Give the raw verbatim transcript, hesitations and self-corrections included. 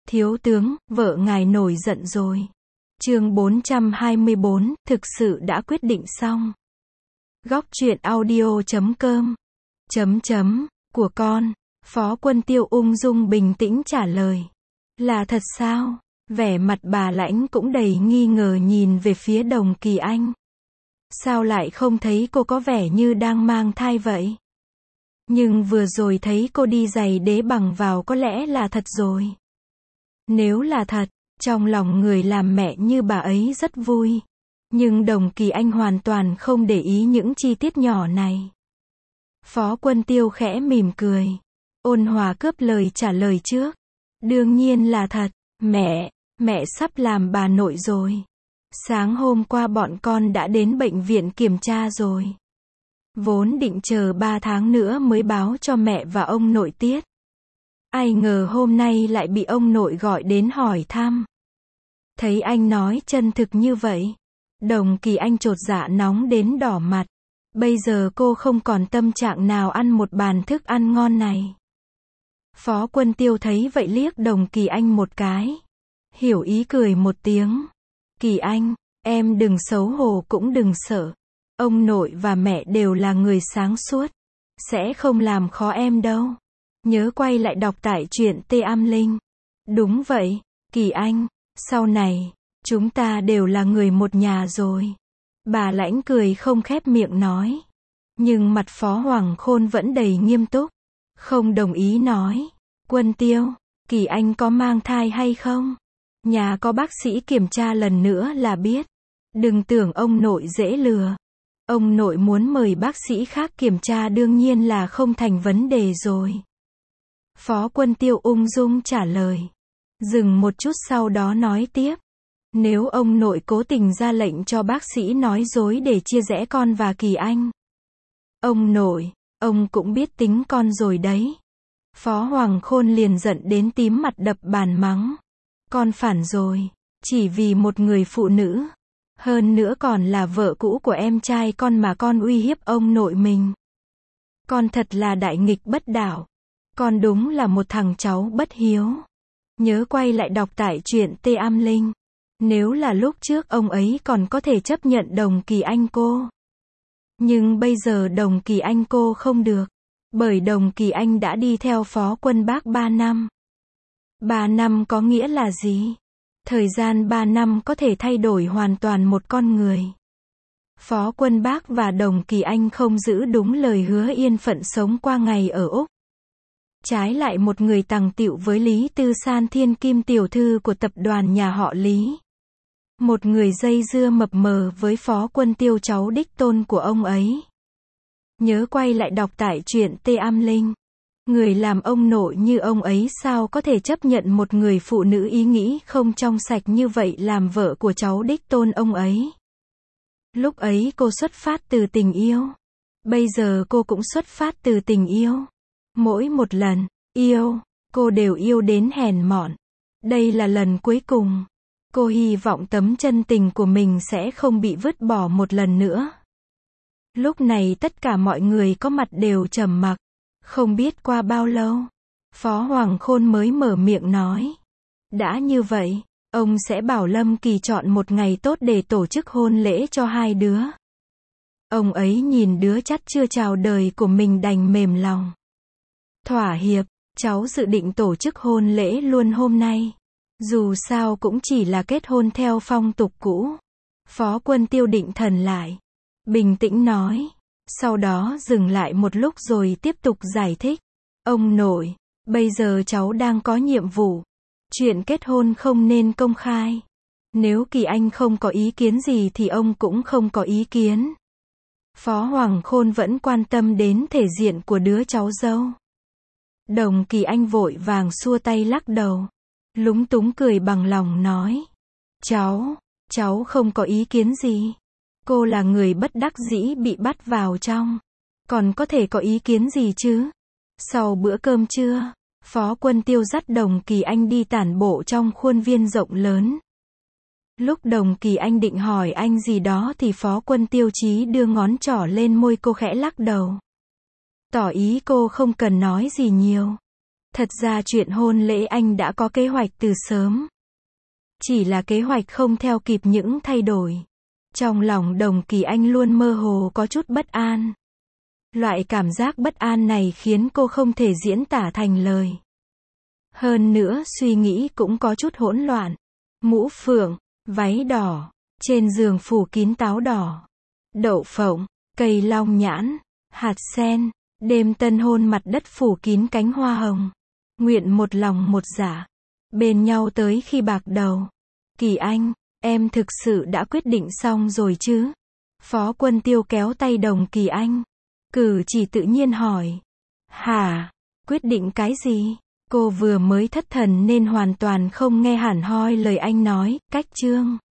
Thiếu tướng, vợ ngài nổi giận rồi. Chương bốn trăm hai mươi bốn, thực sự đã quyết định xong. Góc truyện audio chấm com chấm chấm của con. Phó Quân Tiêu ung dung bình tĩnh trả lời. Là thật sao? Vẻ mặt bà Lãnh cũng đầy nghi ngờ nhìn về phía Đồng Kỳ Anh. Sao lại không thấy cô có vẻ như đang mang thai vậy? Nhưng vừa rồi thấy cô đi giày đế bằng vào có lẽ là thật rồi. Nếu là thật, trong lòng người làm mẹ như bà ấy rất vui. Nhưng Đồng Kỳ Anh hoàn toàn không để ý những chi tiết nhỏ này. Phó Quân Tiêu khẽ mỉm cười. Ôn hòa cướp lời trả lời trước. Đương nhiên là thật, mẹ, mẹ sắp làm bà nội rồi. Sáng hôm qua bọn con đã đến bệnh viện kiểm tra rồi. Vốn định chờ ba tháng nữa mới báo cho mẹ và ông nội tiết. Ai ngờ hôm nay lại bị ông nội gọi đến hỏi thăm. Thấy anh nói chân thực như vậy, Đồng Kỳ Anh chột dạ nóng đến đỏ mặt. Bây giờ cô không còn tâm trạng nào ăn một bàn thức ăn ngon này. Phó Quân Tiêu thấy vậy liếc Đồng Kỳ Anh một cái. Hiểu ý cười một tiếng. Kỳ Anh, em đừng xấu hổ cũng đừng sợ. Ông nội và mẹ đều là người sáng suốt. Sẽ không làm khó em đâu. Nhớ quay lại đọc tải truyện Tê Am Linh. Đúng vậy, Kỳ Anh, sau này, chúng ta đều là người một nhà rồi. Bà Lãnh cười không khép miệng nói. Nhưng mặt Phó Hoàng Khôn vẫn đầy nghiêm túc. Không đồng ý nói. Quân Tiêu, Kỳ Anh có mang thai hay không? Nhà có bác sĩ kiểm tra lần nữa là biết. Đừng tưởng ông nội dễ lừa. Ông nội muốn mời bác sĩ khác kiểm tra đương nhiên là không thành vấn đề rồi. Phó Quân Tiêu ung dung trả lời. Dừng một chút sau đó nói tiếp. Nếu ông nội cố tình ra lệnh cho bác sĩ nói dối để chia rẽ con và Kỳ Anh. Ông nội, ông cũng biết tính con rồi đấy. Phó Hoàng Khôn liền giận đến tím mặt đập bàn mắng. Con phản rồi, chỉ vì một người phụ nữ. Hơn nữa còn là vợ cũ của em trai con mà con uy hiếp ông nội mình. Con thật là đại nghịch bất đạo. Con đúng là một thằng cháu bất hiếu. Nhớ quay lại đọc tải truyện Tê Am Linh. Nếu là lúc trước ông ấy còn có thể chấp nhận Đồng Kỳ Anh cô. Nhưng bây giờ Đồng Kỳ Anh cô không được. Bởi Đồng Kỳ Anh đã đi theo Phó Quân Bác ba năm. ba năm có nghĩa là gì? Thời gian ba năm có thể thay đổi hoàn toàn một con người. Phó Quân Bác và Đồng Kỳ Anh không giữ đúng lời hứa yên phận sống qua ngày ở Úc. Trái lại một người tằng tịu với Lý Tư San thiên kim tiểu thư của tập đoàn nhà họ Lý. Một người dây dưa mập mờ với Phó Quân Tiêu cháu đích tôn của ông ấy. Nhớ quay lại đọc tải truyện Tê Am Linh. Người làm ông nội như ông ấy sao có thể chấp nhận một người phụ nữ ý nghĩ không trong sạch như vậy làm vợ của cháu đích tôn ông ấy. Lúc ấy cô xuất phát từ tình yêu. Bây giờ cô cũng xuất phát từ tình yêu. Mỗi một lần yêu, cô đều yêu đến hèn mọn. Đây là lần cuối cùng. Cô hy vọng tấm chân tình của mình sẽ không bị vứt bỏ một lần nữa. Lúc này tất cả mọi người có mặt đều trầm mặc. Không biết qua bao lâu, Phó Hoàng Khôn mới mở miệng nói. Đã như vậy, ông sẽ bảo Lâm Kỳ chọn một ngày tốt để tổ chức hôn lễ cho hai đứa. Ông ấy nhìn đứa chắt chưa chào đời của mình đành mềm lòng. Thỏa hiệp, cháu dự định tổ chức hôn lễ luôn hôm nay. Dù sao cũng chỉ là kết hôn theo phong tục cũ. Phó Quân Tiêu định thần lại. Bình tĩnh nói. Sau đó dừng lại một lúc rồi tiếp tục giải thích. Ông nội, bây giờ cháu đang có nhiệm vụ. Chuyện kết hôn không nên công khai. Nếu Kỳ Anh không có ý kiến gì thì ông cũng không có ý kiến. Phó Hoàng Khôn vẫn quan tâm đến thể diện của đứa cháu dâu. Đồng Kỳ Anh vội vàng xua tay lắc đầu. Lúng túng cười bằng lòng nói. Cháu, cháu không có ý kiến gì. Cô là người bất đắc dĩ bị bắt vào trong. Còn có thể có ý kiến gì chứ? Sau bữa cơm trưa, Phó Quân Tiêu dắt Đồng Kỳ Anh đi tản bộ trong khuôn viên rộng lớn. Lúc Đồng Kỳ Anh định hỏi anh gì đó thì Phó Quân Tiêu chí đưa ngón trỏ lên môi cô khẽ lắc đầu. Tỏ ý cô không cần nói gì nhiều. Thật ra chuyện hôn lễ anh đã có kế hoạch từ sớm. Chỉ là kế hoạch không theo kịp những thay đổi. Trong lòng Đồng Kỳ Anh luôn mơ hồ có chút bất an. Loại cảm giác bất an này khiến cô không thể diễn tả thành lời. Hơn nữa suy nghĩ cũng có chút hỗn loạn. Mũ phượng, váy đỏ, trên giường phủ kín táo đỏ, đậu phộng, cây long nhãn, hạt sen, đêm tân hôn mặt đất phủ kín cánh hoa hồng. Nguyện một lòng một dạ, bên nhau tới khi bạc đầu. Kỳ Anh, em thực sự đã quyết định xong rồi chứ? Phó Quân Tiêu kéo tay Đồng Kỳ Anh. Cử chỉ tự nhiên hỏi. Hả? Quyết định cái gì? Cô vừa mới thất thần nên hoàn toàn không nghe hẳn hoi lời anh nói, cách chương.